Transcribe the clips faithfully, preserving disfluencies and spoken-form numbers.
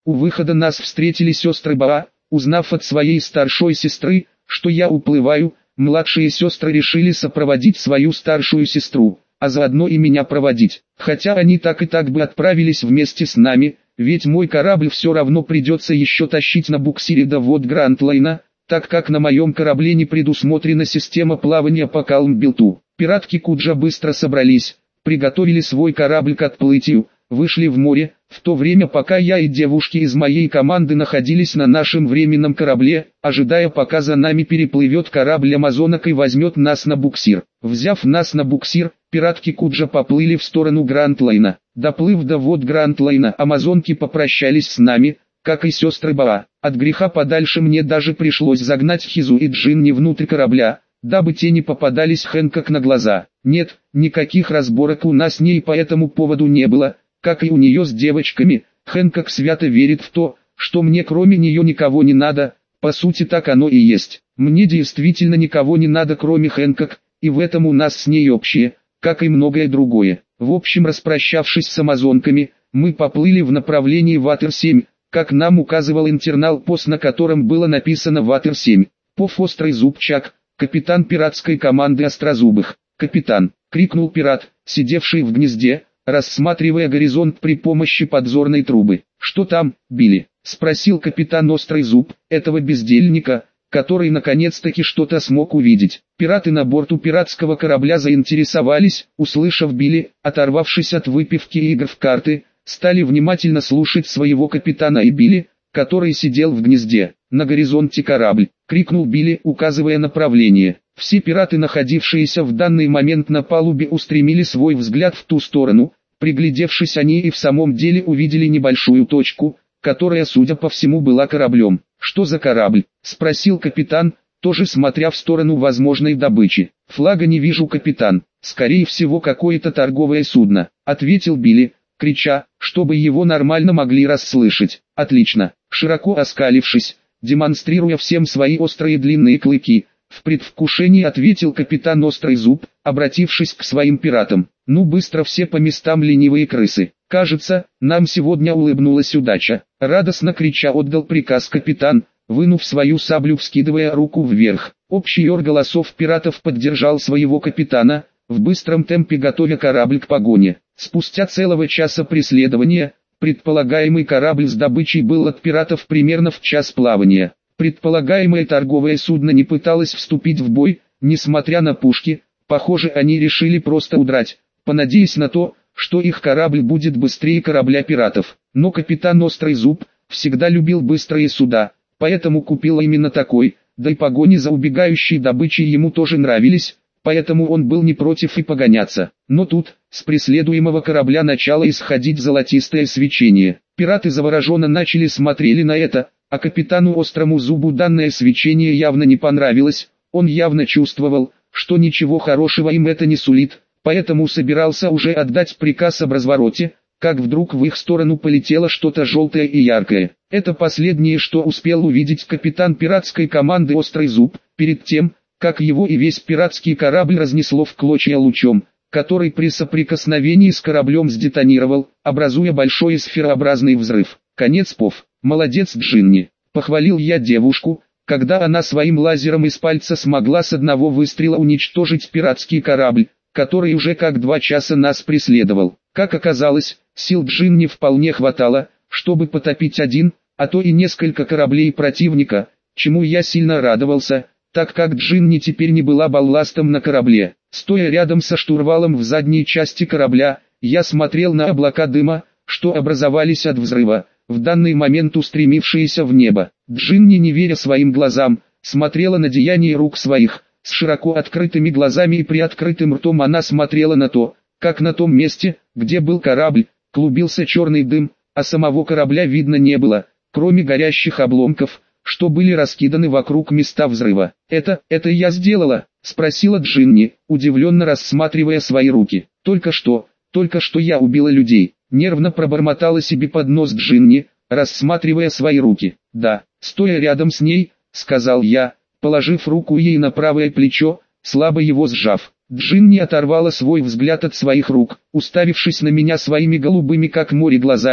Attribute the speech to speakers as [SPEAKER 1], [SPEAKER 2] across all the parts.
[SPEAKER 1] У выхода нас встретили сестры Баа. Узнав от своей старшей сестры, что я уплываю, младшие сестры решили сопроводить свою старшую сестру, а заодно и меня проводить. Хотя они так и так бы отправились вместе с нами, ведь мой корабль все равно придется еще тащить на буксире до вод Гранд-Лайна, так как на моем корабле не предусмотрена система плавания по Калм-Билту. Пиратки Куджа быстро собрались, приготовили свой корабль к отплытию, вышли в море, в то время пока я и девушки из моей команды находились на нашем временном корабле, ожидая пока за нами переплывет корабль Амазонок и возьмет нас на буксир. Взяв нас на буксир, пиратки Куджа поплыли в сторону Гранд-Лайна. Доплыв до вод Гранд-Лайна, амазонки попрощались с нами, как и сестры Баа. От греха подальше мне даже пришлось загнать Хизу и Джинни внутрь корабля, дабы те не попадались Хэнкок на глаза. Нет, никаких разборок у нас с ней по этому поводу не было, как и у нее с девочками. Хэнкок свято верит в то, что мне кроме нее никого не надо, по сути так оно и есть. Мне действительно никого не надо кроме Хэнкок, и в этом у нас с ней общее, как и многое другое. В общем, распрощавшись с амазонками, мы поплыли в направлении Ватер семь, как нам указывал интернал-пост, на котором было написано Ватер семь. Пов острый зубчак, капитан пиратской команды Острозубых. «Капитан!» — крикнул пират, сидевший в гнезде, рассматривая горизонт при помощи подзорной трубы. «Что там, Билли?» — спросил капитан Острый Зуб, этого бездельника, который наконец-таки что-то смог увидеть. Пираты на борту пиратского корабля заинтересовались, услышав Билли, оторвавшись от выпивки и игр в карты, стали внимательно слушать своего капитана и Билли, который сидел в гнезде. «На горизонте корабль!» — крикнул Билли, указывая направление. Все пираты, находившиеся в данный момент на палубе, устремили свой взгляд в ту сторону. Приглядевшись, они и в самом деле увидели небольшую точку, которая, судя по всему, была кораблем. «Что за корабль?» — спросил капитан, тоже смотря в сторону возможной добычи. «Флага не вижу, капитан. Скорее всего, какое-то торговое судно», — ответил Билли, крича, чтобы его нормально могли расслышать. «Отлично!» Широко оскалившись, демонстрируя всем свои острые длинные клыки, в предвкушении ответил капитан Острый Зуб, обратившись к своим пиратам. «Ну быстро все по местам, ленивые крысы! Кажется, нам сегодня улыбнулась удача!» Радостно крича отдал приказ капитан, вынув свою саблю, вскидывая руку вверх. Общий ор голосов пиратов поддержал своего капитана, в быстром темпе готовя корабль к погоне. Спустя целого часа преследования, предполагаемый корабль с добычей был от пиратов примерно в час плавания. Предполагаемое торговое судно не пыталось вступить в бой, несмотря на пушки. Похоже, они решили просто удрать, понадеясь на то, что их корабль будет быстрее корабля пиратов. Но капитан Острый Зуб всегда любил быстрые суда, поэтому купил именно такой, да и погони за убегающей добычей ему тоже нравились, поэтому он был не против и погоняться. Но тут, с преследуемого корабля начало исходить золотистое свечение. Пираты завороженно начали смотрели на это, а капитану Острому Зубу данное свечение явно не понравилось. Он явно чувствовал, что ничего хорошего им это не сулит, поэтому собирался уже отдать приказ об развороте, как вдруг в их сторону полетело что-то желтое и яркое. Это последнее, что успел увидеть капитан пиратской команды Острый Зуб, перед тем, как его и весь пиратский корабль разнесло в клочья лучом, который при соприкосновении с кораблем сдетонировал, образуя большой сферообразный взрыв. «Конец, Пов! Молодец, Джинни!» — похвалил я девушку, когда она своим лазером из пальца смогла с одного выстрела уничтожить пиратский корабль, который уже как два часа нас преследовал. Как оказалось, сил Джинни вполне хватало, чтобы потопить один, а то и несколько кораблей противника, чему я сильно радовался, так как Джинни теперь не была балластом на корабле. Стоя рядом со штурвалом в задней части корабля, я смотрел на облака дыма, что образовались от взрыва, в данный момент устремившиеся в небо. Джинни, не веря своим глазам, смотрела на деяния рук своих. С широко открытыми глазами и приоткрытым ртом она смотрела на то, как на том месте, где был корабль, клубился черный дым, а самого корабля видно не было, кроме горящих обломков, что были раскиданы вокруг места взрыва. «Это, это я сделала?» — спросила Джинни, удивленно рассматривая свои руки. «Только что, только что я убила людей», — нервно пробормотала себе под нос Джинни, рассматривая свои руки. «Да», — стоя рядом с ней, сказал я, положив руку ей на правое плечо, слабо его сжав. Джинни оторвала свой взгляд от своих рук, уставившись на меня своими голубыми как море глазами,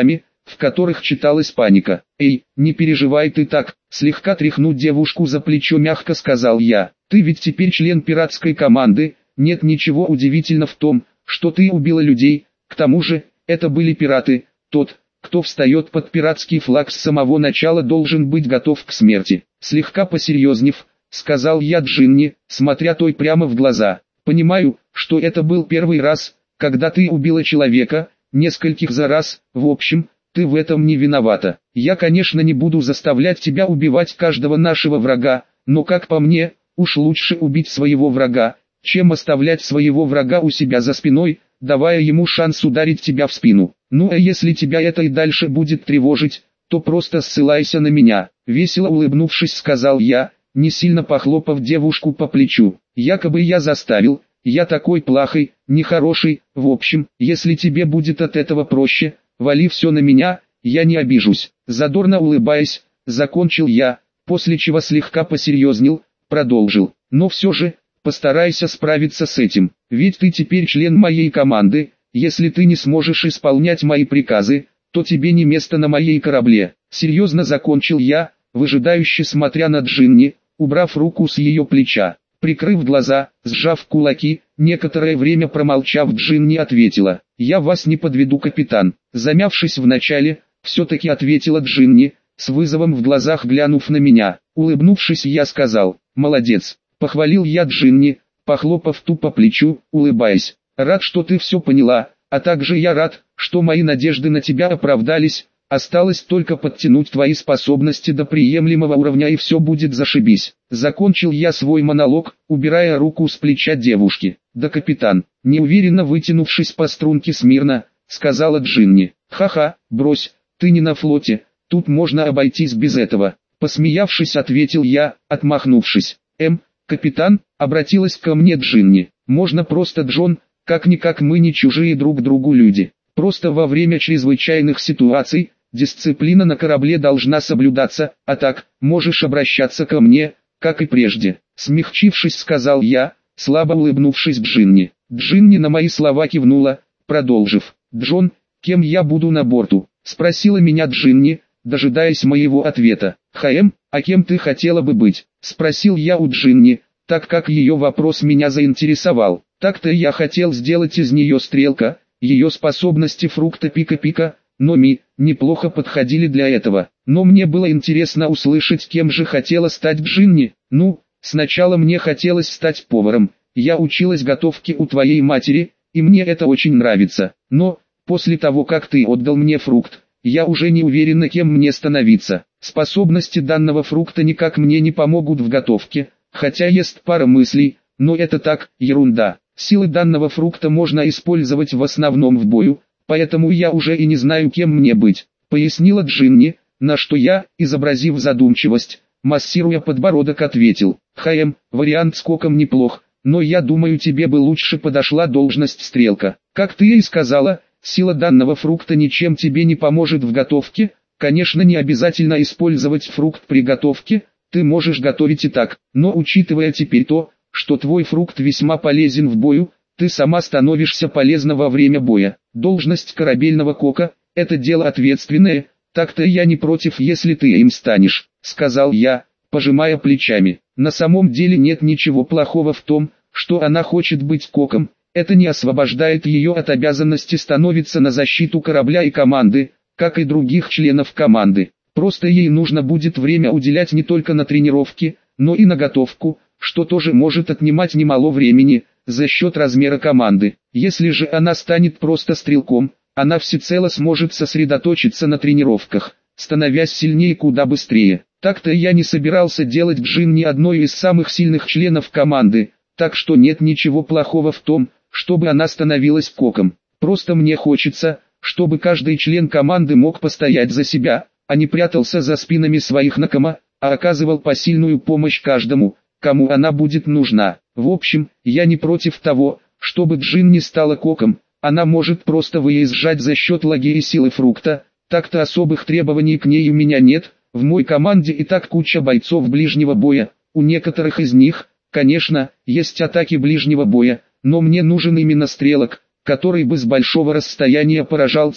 [SPEAKER 1] в которых читалась паника. «Эй, не переживай ты так», слегка тряхнув девушку за плечо мягко сказал я. «Ты ведь теперь член пиратской команды, нет ничего удивительного в том, что ты убила людей, к тому же, это были пираты, тот, кто встает под пиратский флаг с самого начала должен быть готов к смерти». Слегка посерьезнев, сказал я Джинни, смотря той прямо в глаза. «Понимаю, что это был первый раз, когда ты убила человека, нескольких за раз, в общем, ты в этом не виновата. Я, конечно, не буду заставлять тебя убивать каждого нашего врага, но как по мне, уж лучше убить своего врага, чем оставлять своего врага у себя за спиной, давая ему шанс ударить тебя в спину. Ну а если тебя это и дальше будет тревожить, то просто ссылайся на меня», весело улыбнувшись сказал я, не сильно похлопав девушку по плечу. «Якобы я заставил, я такой плохой, нехороший, в общем, если тебе будет от этого проще, вали все на меня, я не обижусь». Задорно улыбаясь, закончил я, после чего слегка посерьезнел, продолжил. «Но все же, постарайся справиться с этим, ведь ты теперь член моей команды, если ты не сможешь исполнять мои приказы, то тебе не место на моей корабле». Серьезно закончил я, выжидающе смотря на Джинни, убрав руку с ее плеча. Прикрыв глаза, сжав кулаки, некоторое время промолчав, Джинни ответила: «Я вас не подведу, капитан». Замявшись вначале, все-таки ответила Джинни, с вызовом в глазах глянув на меня. Улыбнувшись, я сказал: «Молодец». Похвалил я Джинни, похлопав ту по плечу, улыбаясь. «Рад, что ты все поняла, а также я рад, что мои надежды на тебя оправдались. Осталось только подтянуть твои способности до приемлемого уровня, и все будет зашибись». Закончил я свой монолог, убирая руку с плеча девушки. «Да, капитан», неуверенно вытянувшись по струнке смирно, сказала Джинни. «Ха-ха, брось, ты не на флоте, тут можно обойтись без этого». Посмеявшись, ответил я, отмахнувшись. «Эм, капитан», обратилась ко мне Джинни, «можно просто Джон, как-никак мы не чужие друг другу люди. Просто во время чрезвычайных ситуаций, дисциплина на корабле должна соблюдаться, а так, можешь обращаться ко мне, как и прежде». Смягчившись, сказал я, слабо улыбнувшись Джинни. Джинни на мои слова кивнула, продолжив. «Джон, кем я буду на борту?» Спросила меня Джинни, дожидаясь моего ответа. «Хаэм, а кем ты хотела бы быть?» Спросил я у Джинни, так как ее вопрос меня заинтересовал. Так-то я хотел сделать из нее стрелка, ее способности фрукта пика-пика, но ми, неплохо подходили для этого. Но мне было интересно услышать, кем же хотела стать Джинни. «Ну, сначала мне хотелось стать поваром, я училась готовке у твоей матери, и мне это очень нравится. Но, после того как ты отдал мне фрукт, я уже не уверена, кем мне становиться. Способности данного фрукта никак мне не помогут в готовке, хотя есть пара мыслей, но это так, ерунда. Силы данного фрукта можно использовать в основном в бою, поэтому я уже и не знаю, кем мне быть», пояснила Джинни, на что я, изобразив задумчивость, массируя подбородок, ответил: «Хаэм, вариант с коком неплох, но я думаю, тебе бы лучше подошла должность стрелка. Как ты и сказала, сила данного фрукта ничем тебе не поможет в готовке, конечно, не обязательно использовать фрукт при готовке, ты можешь готовить и так, но учитывая теперь то, что твой фрукт весьма полезен в бою, ты сама становишься полезна во время боя. Должность корабельного кока – это дело ответственное, так-то я не против, если ты им станешь», – сказал я, пожимая плечами. На самом деле нет ничего плохого в том, что она хочет быть коком, это не освобождает ее от обязанности становиться на защиту корабля и команды, как и других членов команды. Просто ей нужно будет время уделять не только на тренировки, но и на готовку, что тоже может отнимать немало времени, за счет размера команды. Если же она станет просто стрелком, она всецело сможет сосредоточиться на тренировках, становясь сильнее куда быстрее. Так-то я не собирался делать Джинни одной из самых сильных членов команды, так что нет ничего плохого в том, чтобы она становилась коком. Просто мне хочется, чтобы каждый член команды мог постоять за себя, а не прятался за спинами своих накома, а оказывал посильную помощь каждому, кому она будет нужна. В общем, я не против того, чтобы Джинни стала коком, она может просто выезжать за счет лагеря силы фрукта, так-то особых требований к ней у меня нет, в моей команде и так куча бойцов ближнего боя, у некоторых из них, конечно, есть атаки ближнего боя, но мне нужен именно стрелок, который бы с большого расстояния поражал цели.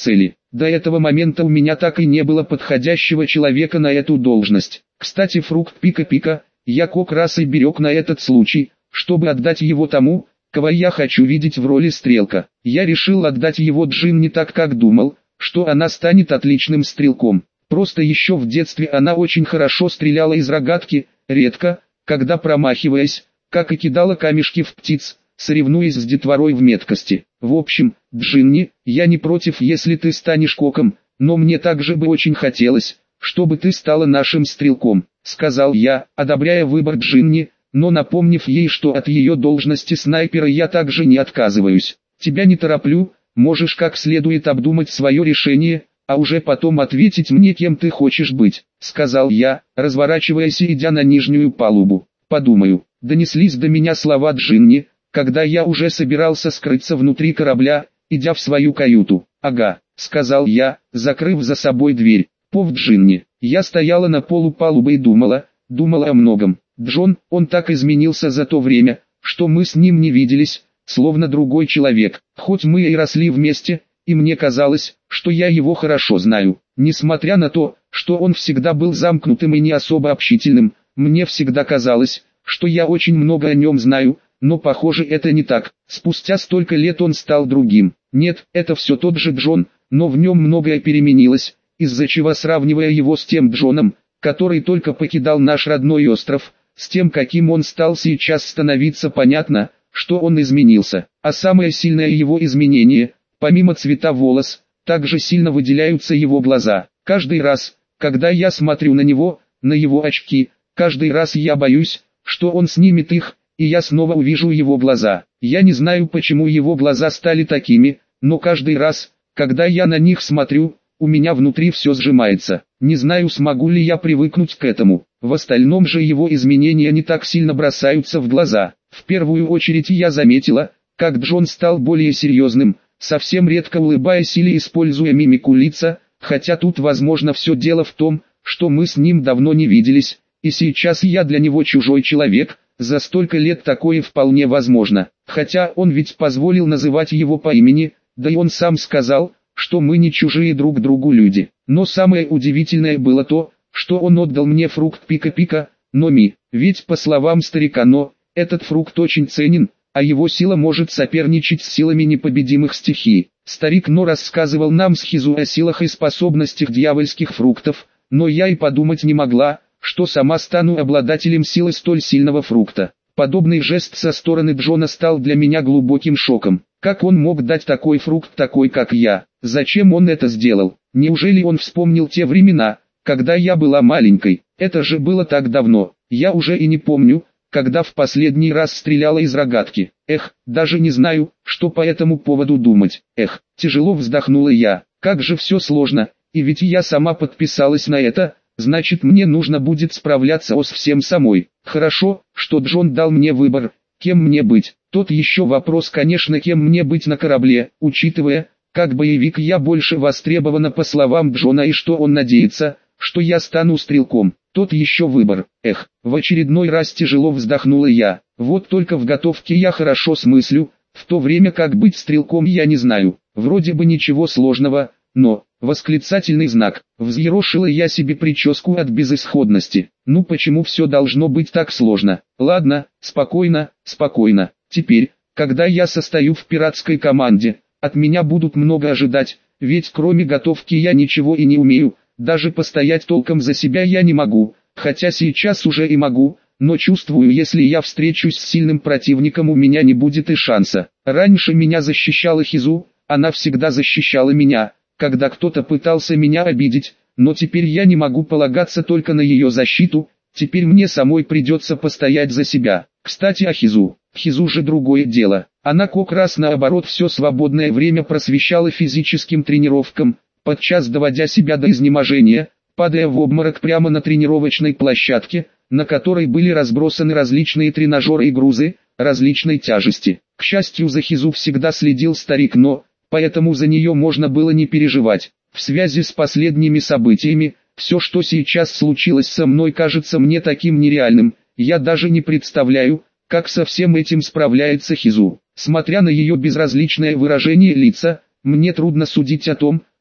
[SPEAKER 1] До этого момента у меня так и не было подходящего человека на эту должность. Кстати, фрукт Пика-Пика, я как раз и берег на этот случай, чтобы отдать его тому, кого я хочу видеть в роли стрелка. Я решил отдать его Джин не так, как думал, что она станет отличным стрелком. Просто еще в детстве она очень хорошо стреляла из рогатки, редко, когда промахиваясь, как и кидала камешки в птиц, соревнуясь с детворой в меткости. В общем, Джинни, я не против, если ты станешь коком, но мне также бы очень хотелось, чтобы ты стала нашим стрелком, сказал я, одобряя выбор Джинни, но напомнив ей, что от ее должности снайпера я также не отказываюсь. Тебя не тороплю, можешь как следует обдумать свое решение, а уже потом ответить мне, кем ты хочешь быть, сказал я, разворачиваясь и идя на нижнюю палубу. Подумаю, донеслись до меня слова Джинни, когда я уже собирался скрыться внутри корабля, идя в свою каюту. Ага, сказал я, закрыв за собой дверь. Пов Джинни. Я стояла на полу палубы и думала, думала о многом. Джон, он так изменился за то время, что мы с ним не виделись, словно другой человек. Хоть мы и росли вместе, и мне казалось, что я его хорошо знаю. Несмотря на то, что он всегда был замкнутым и не особо общительным, мне всегда казалось, что я очень много о нем знаю, но похоже это не так. Спустя столько лет он стал другим. Нет, это все тот же Джон, но в нем многое переменилось, из-за чего, сравнивая его с тем Джоном, который только покидал наш родной остров, с тем, каким он стал сейчас становиться, понятно, что он изменился. А самое сильное его изменение, помимо цвета волос, также сильно выделяются его глаза. Каждый раз, когда я смотрю на него, на его очки, каждый раз я боюсь, что он снимет их, и я снова увижу его глаза. Я не знаю, почему его глаза стали такими, но каждый раз, когда я на них смотрю, у меня внутри все сжимается. Не знаю, смогу ли я привыкнуть к этому. В остальном же его изменения не так сильно бросаются в глаза. В первую очередь я заметила, как Джон стал более серьезным, совсем редко улыбаясь или используя мимику лица, хотя тут возможно все дело в том, что мы с ним давно не виделись, и сейчас я для него чужой человек. За столько лет такое вполне возможно, хотя он ведь позволил называть его по имени, да и он сам сказал, что мы не чужие друг другу люди. Но самое удивительное было то, что он отдал мне фрукт Пика-Пика, но ми, ведь по словам старика Но, этот фрукт очень ценен, а его сила может соперничать с силами непобедимых стихий. Старик Но рассказывал нам с Хизу о силах и способностях дьявольских фруктов, но я и подумать не могла, что сама стану обладателем силы столь сильного фрукта. Подобный жест со стороны Джона стал для меня глубоким шоком. Как он мог дать такой фрукт такой, как я? Зачем он это сделал? Неужели он вспомнил те времена, когда я была маленькой? Это же было так давно. Я уже и не помню, когда в последний раз стреляла из рогатки. Эх, даже не знаю, что по этому поводу думать. Эх, тяжело вздохнула я. Как же все сложно, и ведь я сама подписалась на это. Значит, мне нужно будет справляться с всем самой. Хорошо, что Джон дал мне выбор, кем мне быть. Тот еще вопрос, конечно, кем мне быть на корабле, учитывая, как боевик я больше востребована по словам Джона и что он надеется, что я стану стрелком. Тот еще выбор. Эх, в очередной раз тяжело вздохнула я. Вот только в готовке я хорошо смыслю, в то время как быть стрелком я не знаю. Вроде бы ничего сложного, но... Восклицательный знак. Взъерошила я себе прическу от безысходности. Ну почему все должно быть так сложно? Ладно, спокойно, спокойно. Теперь, когда я состою в пиратской команде, от меня будут много ожидать, ведь кроме готовки я ничего и не умею, даже постоять толком за себя я не могу, хотя сейчас уже и могу, но чувствую, если я встречусь с сильным противником, у меня не будет и шанса. Раньше меня защищала Хизу, она всегда защищала меня, когда кто-то пытался меня обидеть, но теперь я не могу полагаться только на ее защиту, теперь мне самой придется постоять за себя. Кстати о Хизу. Хизу же другое дело. Она как раз наоборот все свободное время просвещала физическим тренировкам, подчас доводя себя до изнеможения, падая в обморок прямо на тренировочной площадке, на которой были разбросаны различные тренажеры и грузы, различной тяжести. К счастью, за Хизу всегда следил старик Но, поэтому за нее можно было не переживать. В связи с последними событиями, все, что сейчас случилось со мной, кажется мне таким нереальным, я даже не представляю, как со всем этим справляется Хизу. Смотря на ее безразличное выражение лица, мне трудно судить о том,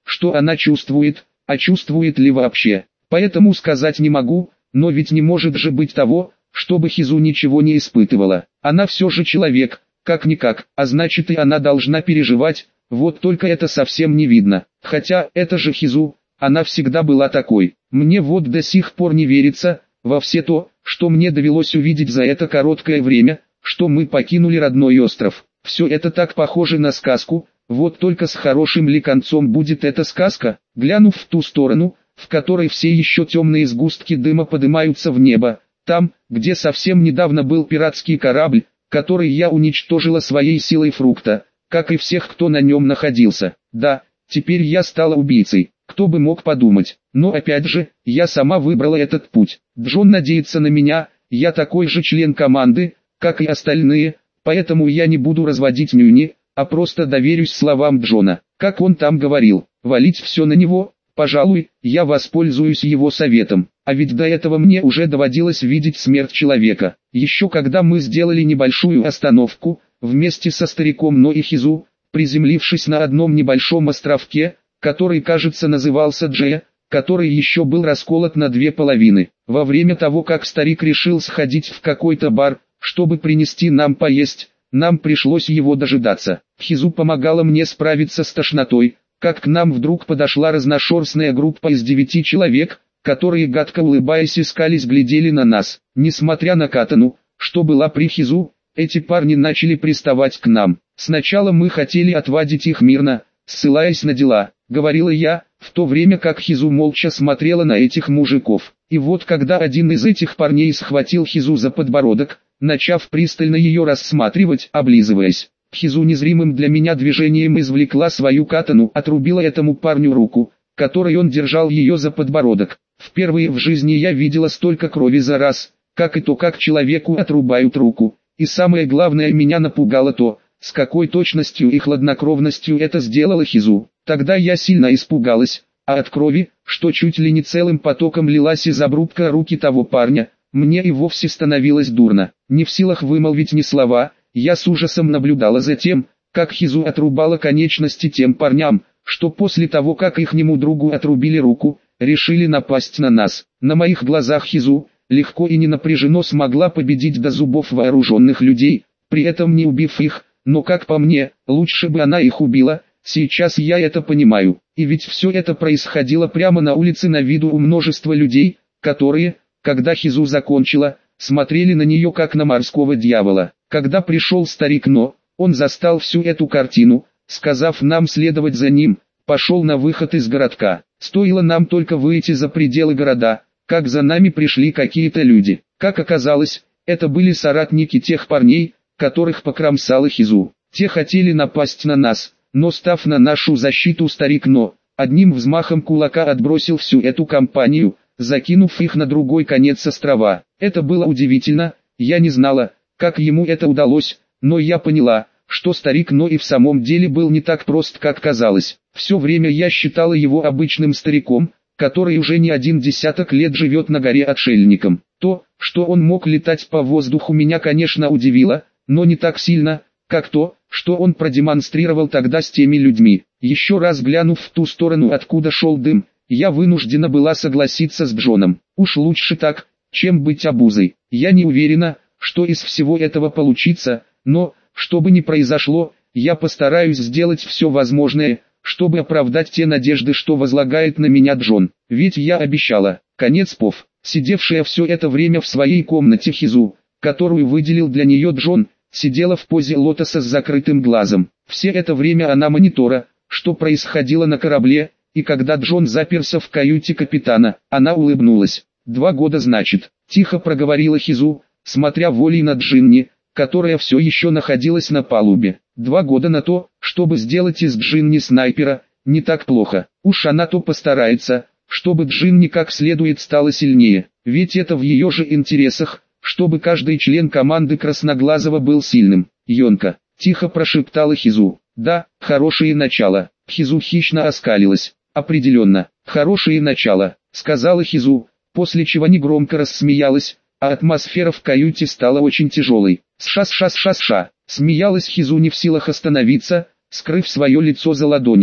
[SPEAKER 1] что она чувствует, а чувствует ли вообще. Поэтому сказать не могу, но ведь не может же быть того, чтобы Хизу ничего не испытывала. Она все же человек, как-никак, а значит и она должна переживать, вот только это совсем не видно. Хотя, это же Хизу, она всегда была такой. Мне вот до сих пор не верится во все то, что мне довелось увидеть за это короткое время, что мы покинули родной остров. Все это так похоже на сказку, вот только с хорошим ли концом будет эта сказка? Глянув в ту сторону, в которой все еще темные сгустки дыма поднимаются в небо, там, где совсем недавно был пиратский корабль, который я уничтожила своей силой фрукта, как и всех, кто на нем находился. Да, теперь я стала убийцей, кто бы мог подумать. Но опять же, я сама выбрала этот путь. Джон надеется на меня, я такой же член команды, как и остальные, поэтому я не буду разводить нюни, а просто доверюсь словам Джона. Как он там говорил, валить все на него, пожалуй, я воспользуюсь его советом. А ведь до этого мне уже доводилось видеть смерть человека. Еще когда мы сделали небольшую остановку, вместе со стариком Но и Хизу, приземлившись на одном небольшом островке, который, кажется, назывался Джея, который еще был расколот на две половины. Во время того, как старик решил сходить в какой-то бар, чтобы принести нам поесть, нам пришлось его дожидаться. Хизу помогала мне справиться с тошнотой, как к нам вдруг подошла разношерстная группа из девяти человек, которые, гадко улыбаясь, искались, глядели на нас. Несмотря на катану, что была при Хизу, эти парни начали приставать к нам. Сначала мы хотели отвадить их мирно, ссылаясь на дела, говорила я, в то время как Хизу молча смотрела на этих мужиков. И вот когда один из этих парней схватил Хизу за подбородок, начав пристально ее рассматривать, облизываясь, Хизу незримым для меня движением извлекла свою катану, отрубила этому парню руку, которой он держал ее за подбородок. Впервые в жизни я видела столько крови за раз, как и то, как человеку отрубают руку. И самое главное, меня напугало то, с какой точностью и хладнокровностью это сделала Хизу. Тогда я сильно испугалась, а от крови, что чуть ли не целым потоком лилась из обрубка руки того парня, мне и вовсе становилось дурно. Не в силах вымолвить ни слова, я с ужасом наблюдала за тем, как Хизу отрубала конечности тем парням, что после того, как ихнему другу отрубили руку, решили напасть на нас. На моих глазах Хизу, легко и ненапряженно смогла победить до зубов вооруженных людей, при этом не убив их, но как по мне, лучше бы она их убила, сейчас я это понимаю. И ведь все это происходило прямо на улице на виду у множества людей, которые, когда Хизу закончила, смотрели на нее как на морского дьявола. Когда пришел старик Но, он застал всю эту картину, сказав нам следовать за ним, пошел на выход из городка. Стоило нам только выйти за пределы города, как за нами пришли какие-то люди. Как оказалось, это были соратники тех парней, которых покромсала Хизу. Те хотели напасть на нас, но став на нашу защиту, старик Но одним взмахом кулака отбросил всю эту компанию, закинув их на другой конец острова. Это было удивительно, я не знала, как ему это удалось, но я поняла, что старик Но и в самом деле был не так прост, как казалось. Все время я считала его обычным стариком, который уже не один десяток лет живет на горе отшельником. То, что он мог летать по воздуху, меня, конечно, удивило, но не так сильно, как то, что он продемонстрировал тогда с теми людьми. Еще раз глянув в ту сторону, откуда шел дым, я вынуждена была согласиться с Джоном. Уж лучше так, чем быть обузой. Я не уверена, что из всего этого получится, но, что бы ни произошло, я постараюсь сделать все возможное, чтобы оправдать те надежды, что возлагает на меня Джон. Ведь я обещала. Конец пов. Сидевшая все это время в своей комнате Хизу, которую выделил для нее Джон, сидела в позе лотоса с закрытым глазом. Все это время она монитора, что происходило на корабле, и когда Джон заперся в каюте капитана, она улыбнулась. «Два года, значит», — тихо проговорила Хизу, смотря волей на Джинни, которая все еще находилась на палубе. Два года на то, чтобы сделать из Джинни снайпера, не так плохо. Уж она-то постарается, чтобы Джинни как следует стала сильнее. Ведь это в ее же интересах, чтобы каждый член команды Красноглазого был сильным. «Йонка», — тихо прошептала Хизу. «Да, хорошее начало». Хизу хищно оскалилась. «Определенно, хорошее начало», — сказала Хизу, после чего негромко рассмеялась, а атмосфера в каюте стала очень тяжелой. «Сша-сша-сша-сша», — смеялась Хизу, не в силах остановиться, скрыв свое лицо за ладонями.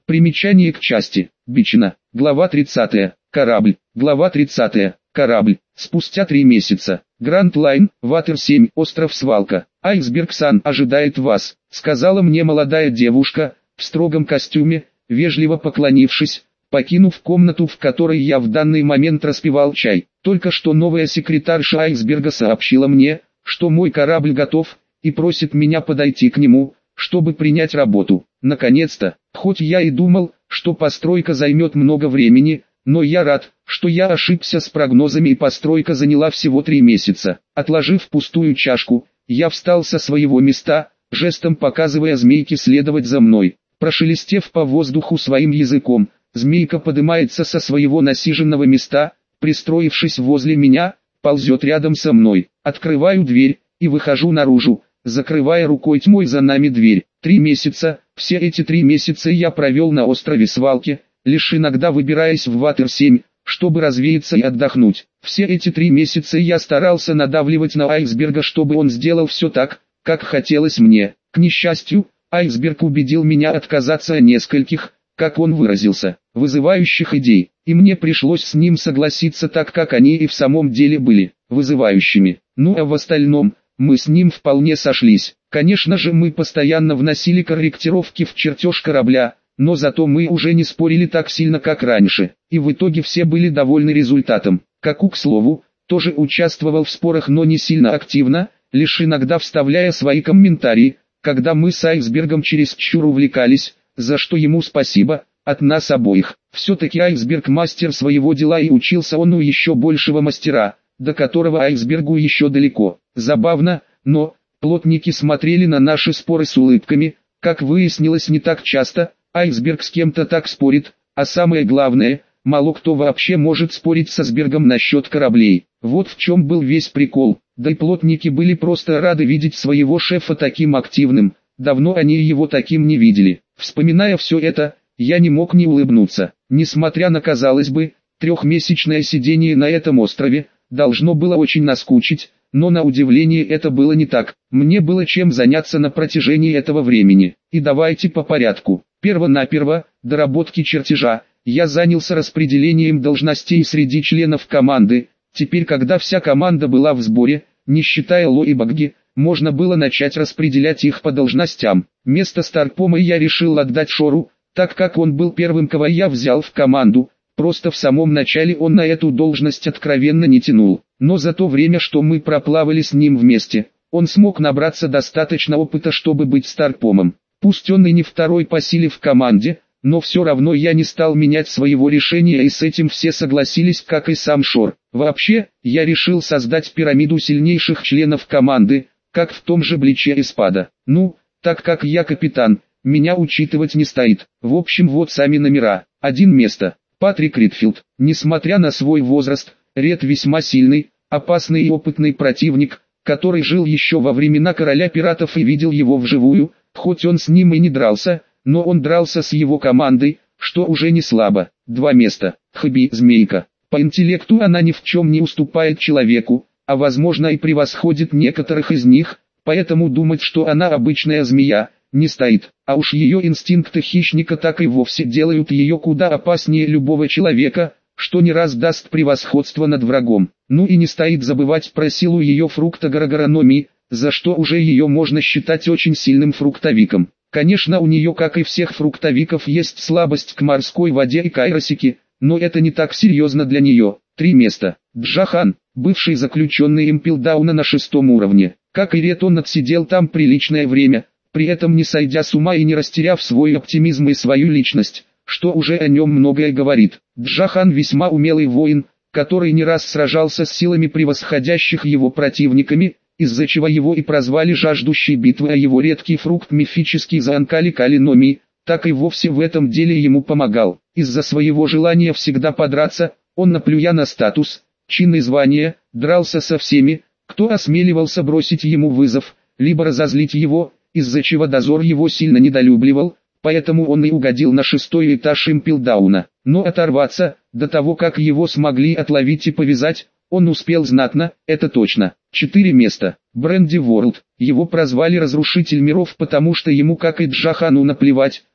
[SPEAKER 1] Примечание к части. Бичина. Глава тридцатая. Корабль. Глава тридцатая. Корабль. Спустя три месяца. Гранд Лайн, Ватер семь, остров Свалка. Айсберг Сан ожидает вас, сказала мне молодая девушка, в строгом костюме, вежливо поклонившись, покинув комнату, в которой я в данный момент распивал чай. Только что новая секретарша Айсберга сообщила мне, что мой корабль готов, и просит меня подойти к нему, чтобы принять работу. Наконец-то, хоть я и думал, что постройка займет много времени, но я рад, что я ошибся с прогнозами и постройка заняла всего три месяца. Отложив пустую чашку, я встал со своего места, жестом показывая змейке следовать за мной. Прошелестев по воздуху своим языком, змейка поднимается со своего насиженного места, пристроившись возле меня, ползет рядом со мной. Открываю дверь и выхожу наружу, закрывая рукой тьмой за нами дверь. Три месяца, все эти три месяца я провел на острове Свалки, лишь иногда выбираясь в Ватер семь, чтобы развеяться и отдохнуть. Все эти три месяца я старался надавливать на Айсберга, чтобы он сделал все так, как хотелось мне. К несчастью, Айсберг убедил меня отказаться от нескольких, как он выразился, вызывающих идей, и мне пришлось с ним согласиться, так как они и в самом деле были вызывающими. Ну а в остальном, мы с ним вполне сошлись. Конечно же, мы постоянно вносили корректировки в чертеж корабля, но зато мы уже не спорили так сильно, как раньше, и в итоге все были довольны результатом. Каку, к слову, тоже участвовал в спорах, но не сильно активно, лишь иногда вставляя свои комментарии, когда мы с Айсбергом чересчур увлекались, за что ему спасибо, от нас обоих. Все-таки Айсберг мастер своего дела, и учился он у еще большего мастера, до которого Айсбергу еще далеко. Забавно, но плотники смотрели на наши споры с улыбками. Как выяснилось, не так часто Айсберг с кем-то так спорит, а самое главное, мало кто вообще может спорить со Айсбергом насчет кораблей. Вот в чем был весь прикол. Да и плотники были просто рады видеть своего шефа таким активным, давно они его таким не видели. Вспоминая все это, я не мог не улыбнуться. Несмотря на, казалось бы, трехмесячное сидение на этом острове, должно было очень наскучить, но на удивление это было не так. Мне было чем заняться на протяжении этого времени. И давайте по порядку. Первонаперво, доработки чертежа, я занялся распределением должностей среди членов команды. Теперь, когда вся команда была в сборе, не считая Ло и Багги, можно было начать распределять их по должностям. Место старпома я решил отдать Шору, так как он был первым, кого я взял в команду. Просто в самом начале он на эту должность откровенно не тянул. Но за то время, что мы проплавали с ним вместе, он смог набраться достаточно опыта, чтобы быть старпомом. Пусть он и не второй по силе в команде, но все равно я не стал менять своего решения, и с этим все согласились, как и сам Шор. Вообще, я решил создать пирамиду сильнейших членов команды, как в том же Бличе и Спада. Ну, так как я капитан, меня учитывать не стоит. В общем, вот сами номера. Один место. Патрик Ридфилд. Несмотря на свой возраст, Ред весьма сильный, опасный и опытный противник, который жил еще во времена короля пиратов и видел его вживую, хоть он с ним и не дрался, но он дрался с его командой, что уже не слабо. Два места. Хби, змейка. По интеллекту она ни в чем не уступает человеку, а возможно и превосходит некоторых из них, поэтому думать, что она обычная змея, не стоит. А уж ее инстинкты хищника так и вовсе делают ее куда опаснее любого человека, что не раз даст превосходство над врагом. Ну и не стоит забывать про силу ее фруктогорогономии, за что уже ее можно считать очень сильным фруктовиком. Конечно, у нее, как и всех фруктовиков, есть слабость к морской воде и кайросике, но это не так серьезно для нее. Три места. Джахан, бывший заключенный Импелдауна на шестом уровне. Как и Ред, он отсидел там приличное время, при этом не сойдя с ума и не растеряв свой оптимизм и свою личность, что уже о нем многое говорит. Джахан весьма умелый воин, который не раз сражался с силами превосходящих его противниками, из-за чего его и прозвали жаждущей битвы, а его редкий фрукт мифический Заанкали Калиноми, так и вовсе в этом деле ему помогал. Из-за своего желания всегда подраться, он, наплюя на статус, чин и звание, дрался со всеми, кто осмеливался бросить ему вызов, либо разозлить его, из-за чего дозор его сильно недолюбливал, поэтому он и угодил на шестой этаж Импелдауна. Но оторваться, до того как его смогли отловить и повязать, он успел знатно, это точно. Четыре места. Бренди Ворлд. Его прозвали Разрушитель миров, потому что ему, как и Джахану, наплевать,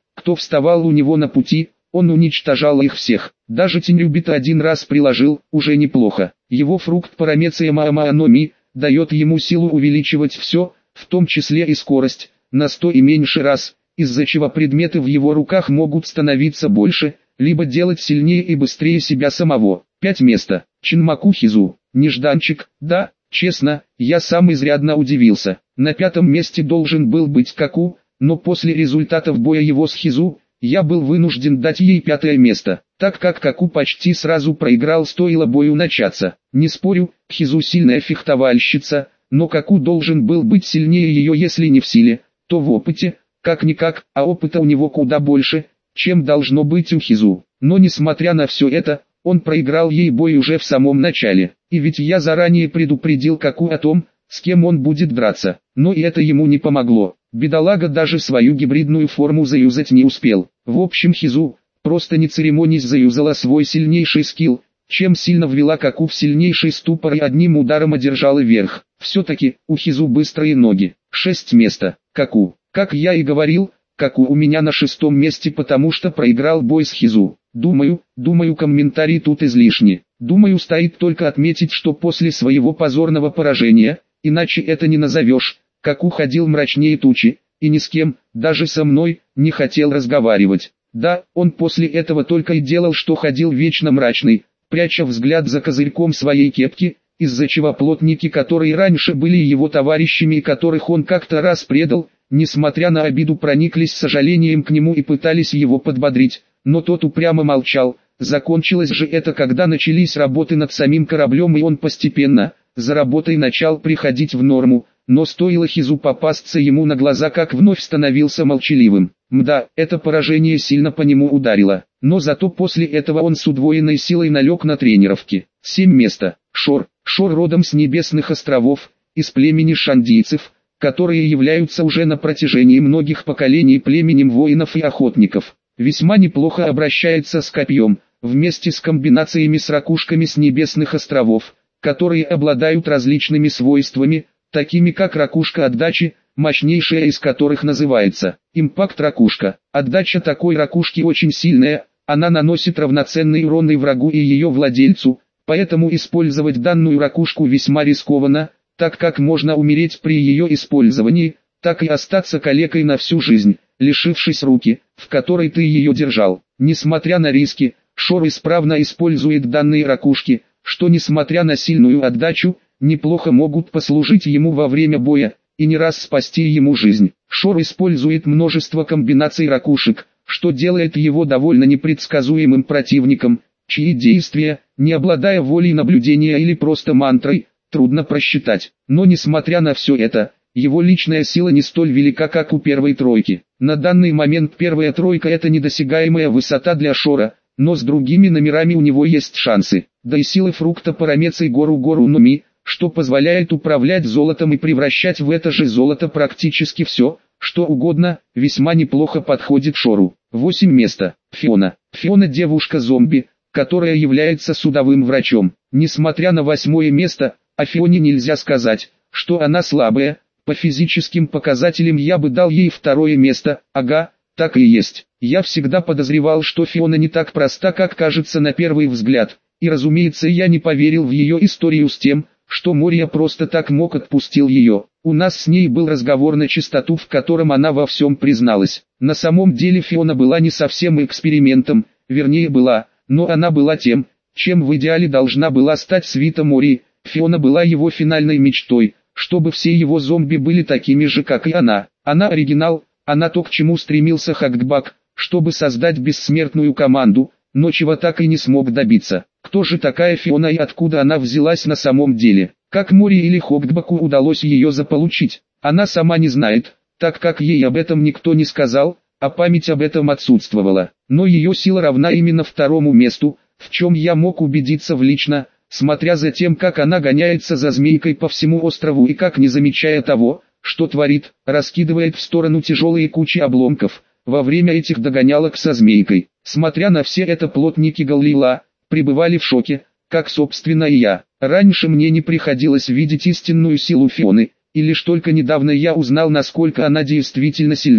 [SPEAKER 1] кто вставал у него на пути, он уничтожал их всех. Даже Тенрюбита один раз приложил, уже неплохо. Его фрукт Парамеция Маамааноми дает ему силу увеличивать все, в том числе и скорость, на сто и меньше раз, из-за чего предметы в его руках могут становиться больше, либо делать сильнее и быстрее себя самого. Пять места. Чинмаку Хизу. Нежданчик, да, честно, я сам изрядно удивился. На пятом месте должен был быть Каку, но после результатов боя его с Хизу, я был вынужден дать ей пятое место, так как Каку почти сразу проиграл, стоило бою начаться. Не спорю, Хизу сильная фехтовальщица, но Каку должен был быть сильнее ее, если не в силе, то в опыте, как-никак, а опыта у него куда больше, чем должно быть у Хизу. Но несмотря на все это, он проиграл ей бой уже в самом начале, и ведь я заранее предупредил Каку о том, с кем он будет драться, но и это ему не помогло. Бедолага даже свою гибридную форму заюзать не успел. В общем, Хизу, просто не церемонясь, заюзала свой сильнейший скилл, чем сильно ввела Каку в сильнейший ступор и одним ударом одержала верх. Все-таки, у Хизу быстрые ноги. Шесть места. Каку. Как я и говорил, Каку у меня на шестом месте, потому что проиграл бой с Хизу. Думаю, думаю комментарий тут излишни. Думаю, стоит только отметить, что после своего позорного поражения, иначе это не назовешь, Каку ходил мрачнее тучи, и ни с кем, даже со мной, не хотел разговаривать. Да, он после этого только и делал, что ходил вечно мрачный, пряча взгляд за козырьком своей кепки, из-за чего плотники, которые раньше были его товарищами и которых он как-то раз предал, несмотря на обиду, прониклись сожалением к нему и пытались его подбодрить, но тот упрямо молчал. Закончилось же это, когда начались работы над самим кораблем, и он постепенно, за работой, начал приходить в норму, но стоило Хизу попасться ему на глаза, как вновь становился молчаливым. Мда, это поражение сильно по нему ударило, но зато после этого он с удвоенной силой налег на тренировки. Семь места. Шор. Шор родом с Небесных островов, из племени шандийцев, которые являются уже на протяжении многих поколений племенем воинов и охотников. Весьма неплохо обращается с копьем, вместе с комбинациями с ракушками с Небесных островов, которые обладают различными свойствами, такими как ракушка отдачи, мощнейшая из которых называется импакт-ракушка. Отдача такой ракушки очень сильная, она наносит равноценный урон и врагу, и ее владельцу, поэтому использовать данную ракушку весьма рискованно, так как можно умереть при ее использовании, так и остаться калекой на всю жизнь, лишившись руки, в которой ты ее держал. Несмотря на риски, Шор исправно использует данные ракушки, что несмотря на сильную отдачу, неплохо могут послужить ему во время боя, и не раз спасти ему жизнь. Шор использует множество комбинаций ракушек, что делает его довольно непредсказуемым противником, чьи действия, не обладая волей наблюдения или просто мантрой, трудно просчитать. Но несмотря на все это, его личная сила не столь велика, как у первой тройки. На данный момент первая тройка — это недосягаемая высота для Шора, но с другими номерами у него есть шансы. Да и силы фрукта Парамеций Гору-Гору Номи, что позволяет управлять золотом и превращать в это же золото практически все, что угодно, весьма неплохо подходит Шору. Восемь места. Фиона. Фиона — девушка-зомби, которая является судовым врачом. Несмотря на восьмое место, о Фионе нельзя сказать, что она слабая. По физическим показателям я бы дал ей второе место. Ага, так и есть. Я всегда подозревал, что Фиона не так проста, как кажется на первый взгляд. И разумеется, я не поверил в ее историю с тем, что Мория просто так мог отпустил ее. У нас с ней был разговор на чистоту, в котором она во всем призналась. На самом деле Фиона была не совсем экспериментом, вернее была, но она была тем, чем в идеале должна была стать свита Мории. Фиона была его финальной мечтой, чтобы все его зомби были такими же, как и она. Она оригинал, она то, к чему стремился Хагбак, чтобы создать бессмертную команду, но чего так и не смог добиться. Кто же такая Фиона и откуда она взялась на самом деле? Как Мории или Хогбаку удалось ее заполучить? Она сама не знает, так как ей об этом никто не сказал, а память об этом отсутствовала. Но ее сила равна именно второму месту, в чем я мог убедиться в лично, смотря за тем, как она гоняется за змейкой по всему острову и как, не замечая того, что творит, раскидывает в сторону тяжелые кучи обломков, во время этих догонялок со змейкой. Смотря на все это, плотники Галлила пребывали в шоке, как собственно и я. Раньше мне не приходилось видеть истинную силу Фионы, и лишь только недавно я узнал, насколько она действительно сильна.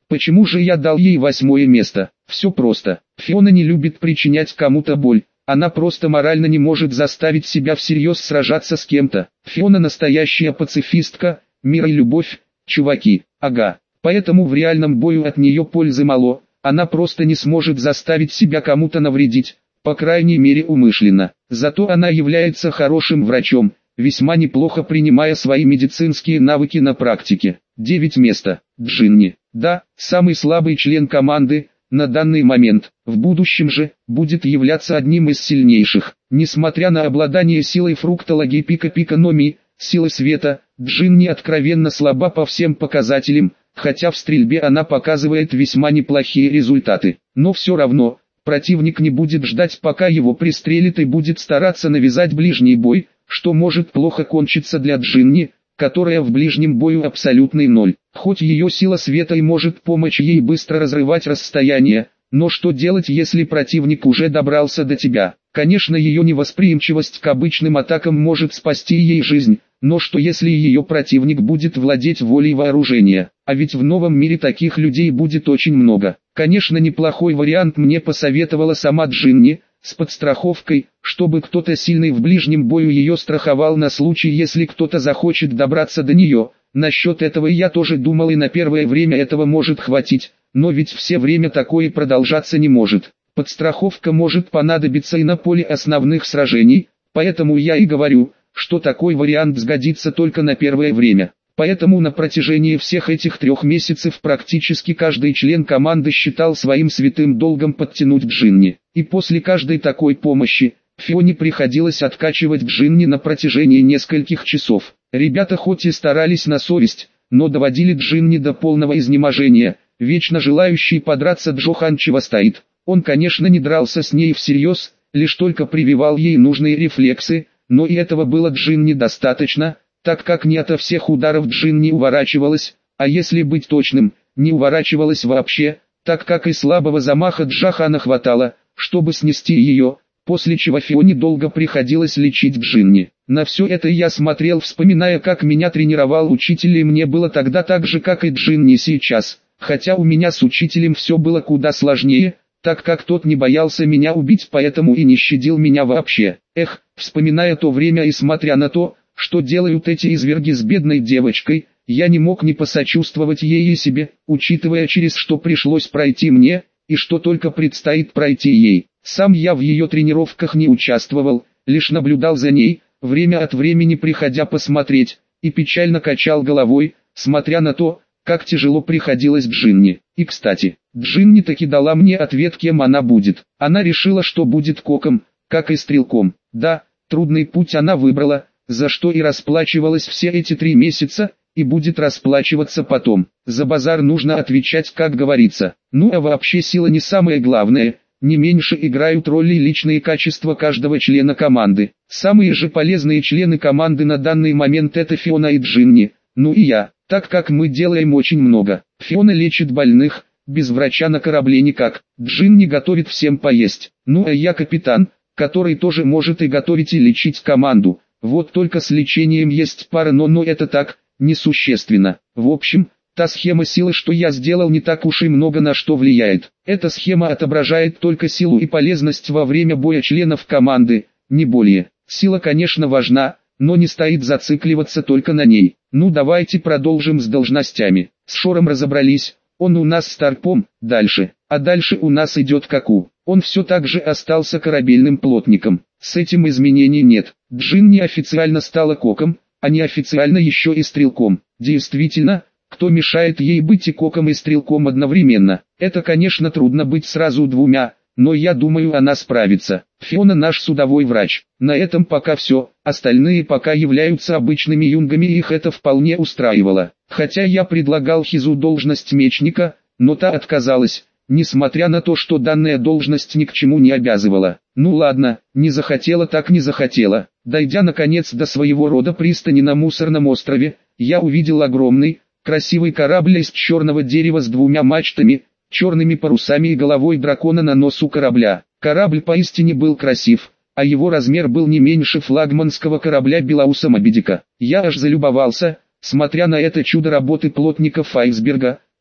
[SPEAKER 1] Почему же я дал ей восьмое место? Все просто. Фиона не любит причинять кому-то боль. Она просто морально не может заставить себя всерьез сражаться с кем-то. Фиона настоящая пацифистка, мир и любовь, чуваки. Ага. Поэтому в реальном бою от нее пользы мало. Она просто не сможет заставить себя кому-то навредить, по крайней мере умышленно. Зато она является хорошим врачом, весьма неплохо принимая свои медицинские навыки на практике. девять место. Джинни. Да, самый слабый член команды, на данный момент, в будущем же, будет являться одним из сильнейших. Несмотря на обладание силой фруктологии пика-пика номи, силы света, Джинни откровенно слаба по всем показателям, хотя в стрельбе она показывает весьма неплохие результаты. Но все равно, противник не будет ждать пока его пристрелит и будет стараться навязать ближний бой, что может плохо кончиться для Джинни, которая в ближнем бою абсолютный ноль. Хоть ее сила света и может помочь ей быстро разрывать расстояние, но что делать, если противник уже добрался до тебя? Конечно, ее невосприимчивость к обычным атакам может спасти ей жизнь, но что если ее противник будет владеть волей вооружения? А ведь в новом мире таких людей будет очень много. Конечно, неплохой вариант мне посоветовала сама Джинни, с подстраховкой, чтобы кто-то сильный в ближнем бою ее страховал на случай, если кто-то захочет добраться до нее. Насчет этого я тоже думал, и на первое время этого может хватить, но ведь все время такое продолжаться не может. Подстраховка может понадобиться и на поле основных сражений, поэтому я и говорю, что такой вариант сгодится только на первое время. Поэтому на протяжении всех этих трех месяцев практически каждый член команды считал своим святым долгом подтянуть Джинни. И после каждой такой помощи, Фионе приходилось откачивать Джинни на протяжении нескольких часов. Ребята хоть и старались на совесть, но доводили Джинни до полного изнеможения. Вечно желающий подраться Джохан чего стоит. Он, конечно, не дрался с ней всерьез, лишь только прививал ей нужные рефлексы, но и этого было Джинни достаточно, так как не ото всех ударов Джинни уворачивалась, а если быть точным, не уворачивалась вообще, так как и слабого замаха Джохана хватало, чтобы снести ее, после чего Фионе долго приходилось лечить Джинни. На все это я смотрел, вспоминая, как меня тренировал учитель, и мне было тогда так же, как и Джинни сейчас, хотя у меня с учителем все было куда сложнее, так как тот не боялся меня убить, поэтому и не щадил меня вообще. Эх, вспоминая то время и смотря на то, что делают эти изверги с бедной девочкой, я не мог не посочувствовать ей и себе, учитывая, через что пришлось пройти мне, и что только предстоит пройти ей. Сам я в ее тренировках не участвовал, лишь наблюдал за ней, время от времени приходя посмотреть, и печально качал головой, смотря на то, как тяжело приходилось Джинни. И кстати, Джинни таки дала мне ответ, кем она будет. Она решила, что будет коком, как и стрелком. Да, трудный путь она выбрала, за что и расплачивалась все эти три месяца, и будет расплачиваться потом. За базар нужно отвечать, как говорится. Ну а вообще сила не самое главное, не меньше играют роли личные качества каждого члена команды. Самые же полезные члены команды на данный момент это Фиона и Джинни, ну и я, так как мы делаем очень много. Фиона лечит больных, без врача на корабле никак. Джинни готовит всем поесть. Ну а я капитан, который тоже может и готовить, и лечить команду. Вот только с лечением есть пара но, но это так, несущественно. В общем, та схема силы, что я сделал, не так уж и много на что влияет. Эта схема отображает только силу и полезность во время боя членов команды, не более. Сила, конечно, важна, но не стоит зацикливаться только на ней. Ну давайте продолжим с должностями. С Шором разобрались, он у нас старпом, дальше. А дальше у нас идет Каку. Он все так же остался корабельным плотником. С этим изменений нет. Джинни официально стала коком, а неофициально еще и стрелком. Действительно, кто мешает ей быть и коком, и стрелком одновременно? Это, конечно, трудно быть сразу двумя, но я думаю, она справится. Фиона наш судовой врач. На этом пока все, остальные пока являются обычными юнгами, и их это вполне устраивало. Хотя я предлагал Хизу должность мечника, но та отказалась, несмотря на то, что данная должность ни к чему не обязывала. Ну ладно, не захотела так не захотела. Дойдя наконец до своего рода пристани на мусорном острове, я увидел огромный, красивый корабль из черного дерева с двумя мачтами, черными парусами и головой дракона на носу корабля. Корабль поистине был красив, а его размер был не меньше флагманского корабля Белауса Мобедика. Я аж залюбовался, смотря на это чудо работы плотников айсберга,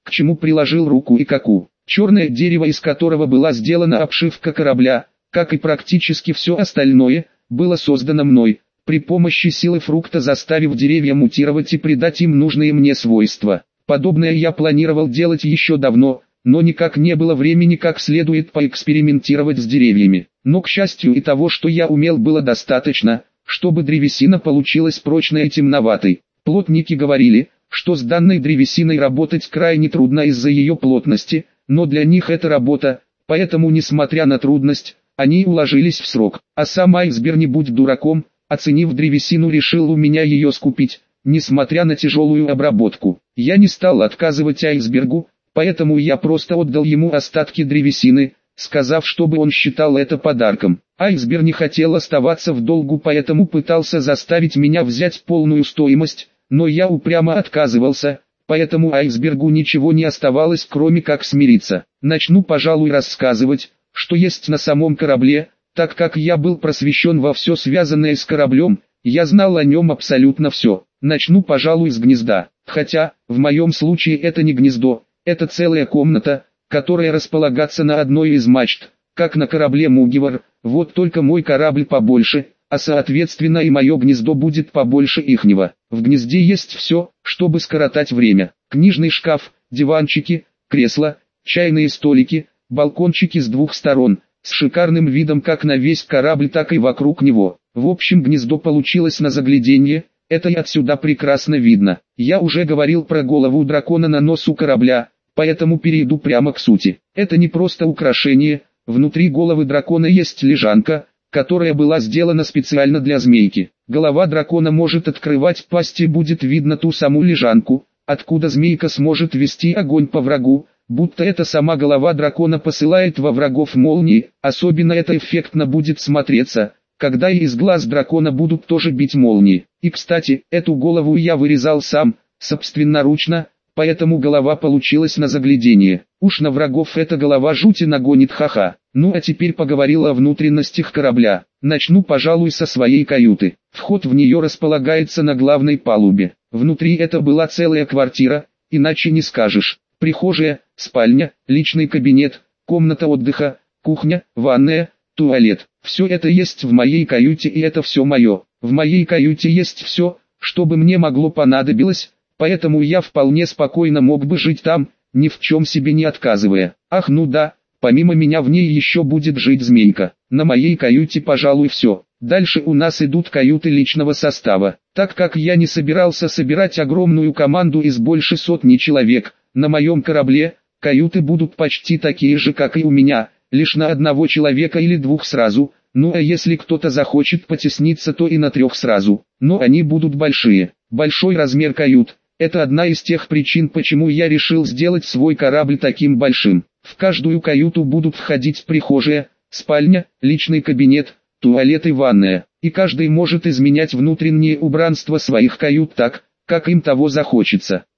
[SPEAKER 1] к чему приложил руку и каку. Черное дерево, из которого была сделана обшивка корабля, как и практически все остальное, было создано мной, при помощи силы фрукта заставив деревья мутировать и придать им нужные мне свойства. Подобное я планировал делать еще давно, но никак не было времени как следует поэкспериментировать с деревьями. Но к счастью и того, что я умел, было достаточно, чтобы древесина получилась прочной и темноватой. Плотники говорили, что с данной древесиной работать крайне трудно из-за ее плотности, но для них это работа, поэтому несмотря на трудность, они уложились в срок. А сам айсберг, не будь дураком, оценив древесину, решил у меня ее скупить, несмотря на тяжелую обработку. Я не стал отказывать айсбергу, поэтому я просто отдал ему остатки древесины, сказав, чтобы он считал это подарком. Айсберг не хотел оставаться в долгу, поэтому пытался заставить меня взять полную стоимость, но я упрямо отказывался, поэтому айсбергу ничего не оставалось, кроме как смириться. Начну, пожалуй, рассказывать, что есть на самом корабле, так как я был просвещен во все связанное с кораблем, я знал о нем абсолютно все. Начну, пожалуй, с гнезда, хотя, в моем случае это не гнездо, это целая комната, которая располагается на одной из мачт, как на корабле Мугивар, вот только мой корабль побольше, а соответственно и мое гнездо будет побольше ихнего. В гнезде есть все, чтобы скоротать время. Книжный шкаф, диванчики, кресла, чайные столики, балкончики с двух сторон, с шикарным видом как на весь корабль, так и вокруг него. В общем, гнездо получилось на загляденье, это и отсюда прекрасно видно. Я уже говорил про голову дракона на носу корабля, поэтому перейду прямо к сути. Это не просто украшение, внутри головы дракона есть лежанка, которая была сделана специально для змейки. Голова дракона может открывать пасть и будет видно ту саму лежанку, откуда змейка сможет вести огонь по врагу, будто это сама голова дракона посылает во врагов молнии. Особенно это эффектно будет смотреться, когда и из глаз дракона будут тоже бить молнии. И кстати, эту голову я вырезал сам, собственноручно, поэтому голова получилась на загляденье. Уж на врагов эта голова жути нагонит, ха-ха. Ну а теперь поговорил о внутренностях корабля. Начну, пожалуй, со своей каюты. Вход в нее располагается на главной палубе. Внутри это была целая квартира, иначе не скажешь. Прихожая, спальня, личный кабинет, комната отдыха, кухня, ванная, туалет. Все это есть в моей каюте, и это все мое. В моей каюте есть все, что бы мне могло понадобилось, поэтому я вполне спокойно мог бы жить там, ни в чем себе не отказывая. Ах, ну да, помимо меня в ней еще будет жить змейка. На моей каюте, пожалуй, все. Дальше у нас идут каюты личного состава. Так как я не собирался собирать огромную команду из больше сотни человек, на моем корабле каюты будут почти такие же, как и у меня, лишь на одного человека или двух сразу. Ну а если кто-то захочет потесниться, то и на трех сразу. Но они будут большие. Большой размер кают – это одна из тех причин, почему я решил сделать свой корабль таким большим. В каждую каюту будут входить прихожая, спальня, личный кабинет, туалет и ванная. И каждый может изменять внутреннее убранство своих кают так, как им того захочется.